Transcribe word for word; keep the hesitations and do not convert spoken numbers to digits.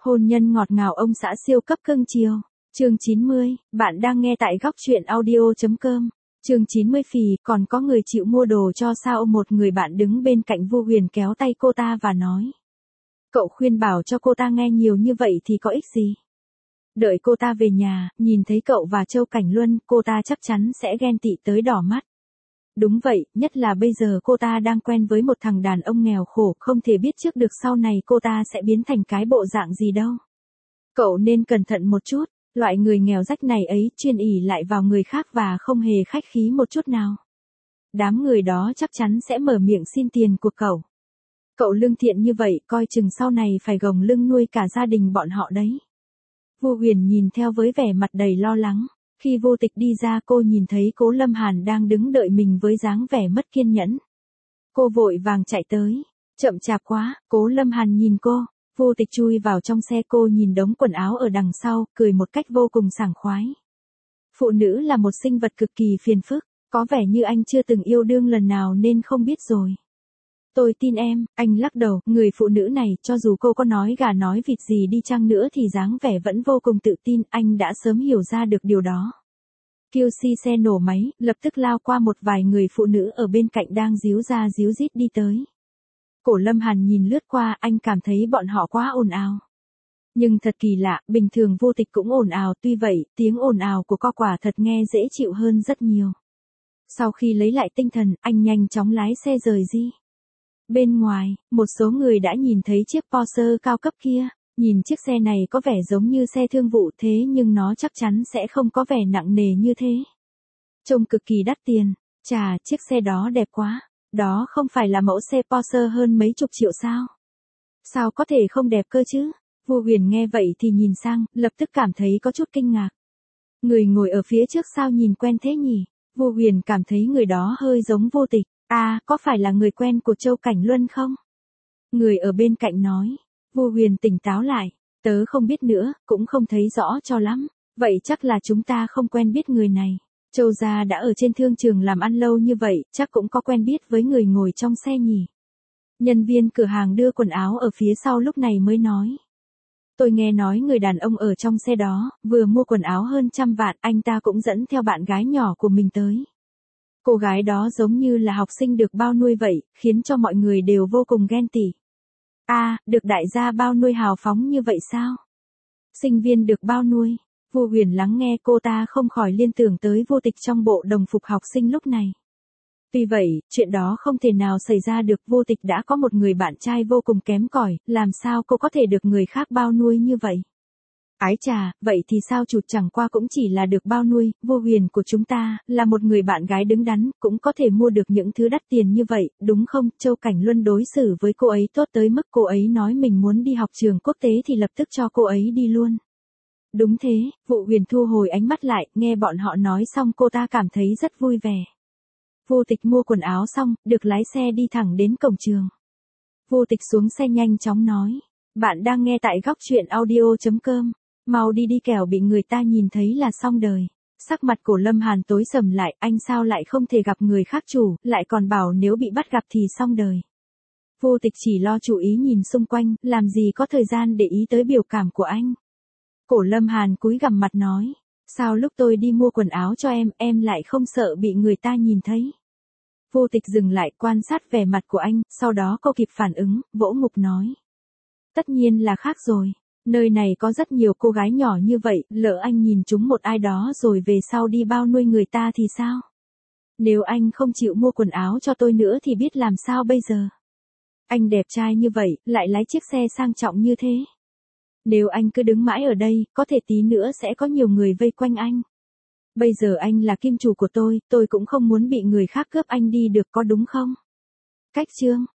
Hôn nhân ngọt ngào ông xã siêu cấp cưng chiều. Chương chín mươi, bạn đang nghe tại góc truyện audio.com. Chương chín mươi phì, còn có người chịu mua đồ cho sao? Một người bạn đứng bên cạnh Vu Huyền kéo tay cô ta và nói. Cậu khuyên bảo cho cô ta nghe nhiều như vậy thì có ích gì? Đợi cô ta về nhà, nhìn thấy cậu và Châu Cảnh Luân, cô ta chắc chắn sẽ ghen tị tới đỏ mắt. Đúng vậy, nhất là bây giờ cô ta đang quen với một thằng đàn ông nghèo khổ, không thể biết trước được sau này cô ta sẽ biến thành cái bộ dạng gì đâu. Cậu nên cẩn thận một chút, loại người nghèo rách này ấy chuyên ỷ lại vào người khác và không hề khách khí một chút nào. Đám người đó chắc chắn sẽ mở miệng xin tiền của cậu. Cậu lương thiện như vậy, coi chừng sau này phải gồng lưng nuôi cả gia đình bọn họ đấy. Vu Huyền nhìn theo với vẻ mặt đầy lo lắng. Khi Vô Tịch đi ra, cô nhìn thấy Cố Lâm Hàn đang đứng đợi mình với dáng vẻ mất kiên nhẫn. Cô vội vàng chạy tới. Chậm chạp quá, Cố Lâm Hàn nhìn cô. Vô Tịch chui vào trong xe, cô nhìn đống quần áo ở đằng sau, cười một cách vô cùng sảng khoái. Phụ nữ là một sinh vật cực kỳ phiền phức, có vẻ như anh chưa từng yêu đương lần nào nên không biết rồi. Tôi tin em, anh lắc đầu, người phụ nữ này, cho dù cô có nói gà nói vịt gì đi chăng nữa thì dáng vẻ vẫn vô cùng tự tin, anh đã sớm hiểu ra được điều đó. quy xê xe nổ máy, lập tức lao qua một vài người phụ nữ ở bên cạnh đang díu ra díu dít đi tới. Cổ Lâm Hàn nhìn lướt qua, anh cảm thấy bọn họ quá ồn ào. Nhưng thật kỳ lạ, bình thường Vô Tịch cũng ồn ào, tuy vậy, tiếng ồn ào của cô quả thật nghe dễ chịu hơn rất nhiều. Sau khi lấy lại tinh thần, anh nhanh chóng lái xe rời đi. Bên ngoài, một số người đã nhìn thấy chiếc Porsche cao cấp kia, nhìn chiếc xe này có vẻ giống như xe thương vụ thế nhưng nó chắc chắn sẽ không có vẻ nặng nề như thế. Trông cực kỳ đắt tiền, chà, chiếc xe đó đẹp quá, đó không phải là mẫu xe Porsche hơn mấy chục triệu sao? Sao có thể không đẹp cơ chứ? Vu Huyền nghe vậy thì nhìn sang, lập tức cảm thấy có chút kinh ngạc. Người ngồi ở phía trước sao nhìn quen thế nhỉ? Vu Huyền cảm thấy người đó hơi giống Vô Tịch. À, có phải là người quen của Châu Cảnh Luân không? Người ở bên cạnh nói. Vu Huyền tỉnh táo lại. Tớ không biết nữa, cũng không thấy rõ cho lắm. Vậy chắc là chúng ta không quen biết người này. Châu gia đã ở trên thương trường làm ăn lâu như vậy, chắc cũng có quen biết với người ngồi trong xe nhỉ. Nhân viên cửa hàng đưa quần áo ở phía sau lúc này mới nói. Tôi nghe nói người đàn ông ở trong xe đó, vừa mua quần áo hơn trăm vạn, anh ta cũng dẫn theo bạn gái nhỏ của mình tới. Cô gái đó giống như là học sinh được bao nuôi vậy, khiến cho mọi người đều vô cùng ghen tị. À, được đại gia bao nuôi hào phóng như vậy sao? Sinh viên được bao nuôi. Vu Huyền lắng nghe cô ta không khỏi liên tưởng tới Vô Tịch trong bộ đồng phục học sinh lúc này. Tuy vậy, chuyện đó không thể nào xảy ra được, Vô Tịch đã có một người bạn trai vô cùng kém cỏi, làm sao cô có thể được người khác bao nuôi như vậy? Ái chà, vậy thì sao chụt chẳng qua cũng chỉ là được bao nuôi, Vô Huyền của chúng ta, là một người bạn gái đứng đắn, cũng có thể mua được những thứ đắt tiền như vậy, đúng không? Châu Cảnh Luân đối xử với cô ấy tốt tới mức cô ấy nói mình muốn đi học trường quốc tế thì lập tức cho cô ấy đi luôn. Đúng thế, Vu Huyền thu hồi ánh mắt lại, nghe bọn họ nói xong cô ta cảm thấy rất vui vẻ. Vô Tịch mua quần áo xong, được lái xe đi thẳng đến cổng trường. Vô Tịch xuống xe nhanh chóng nói, bạn đang nghe tại góc truyện audio.com. Mau đi đi kẻo bị người ta nhìn thấy là xong đời. Sắc mặt của Lâm Hàn tối sầm lại, anh sao lại không thể gặp người khác chủ, lại còn bảo nếu bị bắt gặp thì xong đời. Vô Tịch chỉ lo chú ý nhìn xung quanh, làm gì có thời gian để ý tới biểu cảm của anh. Cổ Lâm Hàn cúi gằm mặt nói, sao lúc tôi đi mua quần áo cho em, em lại không sợ bị người ta nhìn thấy. Vô Tịch dừng lại quan sát vẻ mặt của anh, sau đó cô kịp phản ứng, vỗ ngực nói. Tất nhiên là khác rồi. Nơi này có rất nhiều cô gái nhỏ như vậy, lỡ anh nhìn chúng một ai đó rồi về sau đi bao nuôi người ta thì sao? Nếu anh không chịu mua quần áo cho tôi nữa thì biết làm sao bây giờ? Anh đẹp trai như vậy, lại lái chiếc xe sang trọng như thế. Nếu anh cứ đứng mãi ở đây, có thể tí nữa sẽ có nhiều người vây quanh anh. Bây giờ anh là kim chủ của tôi, tôi cũng không muốn bị người khác cướp anh đi được, có đúng không? Cách chương,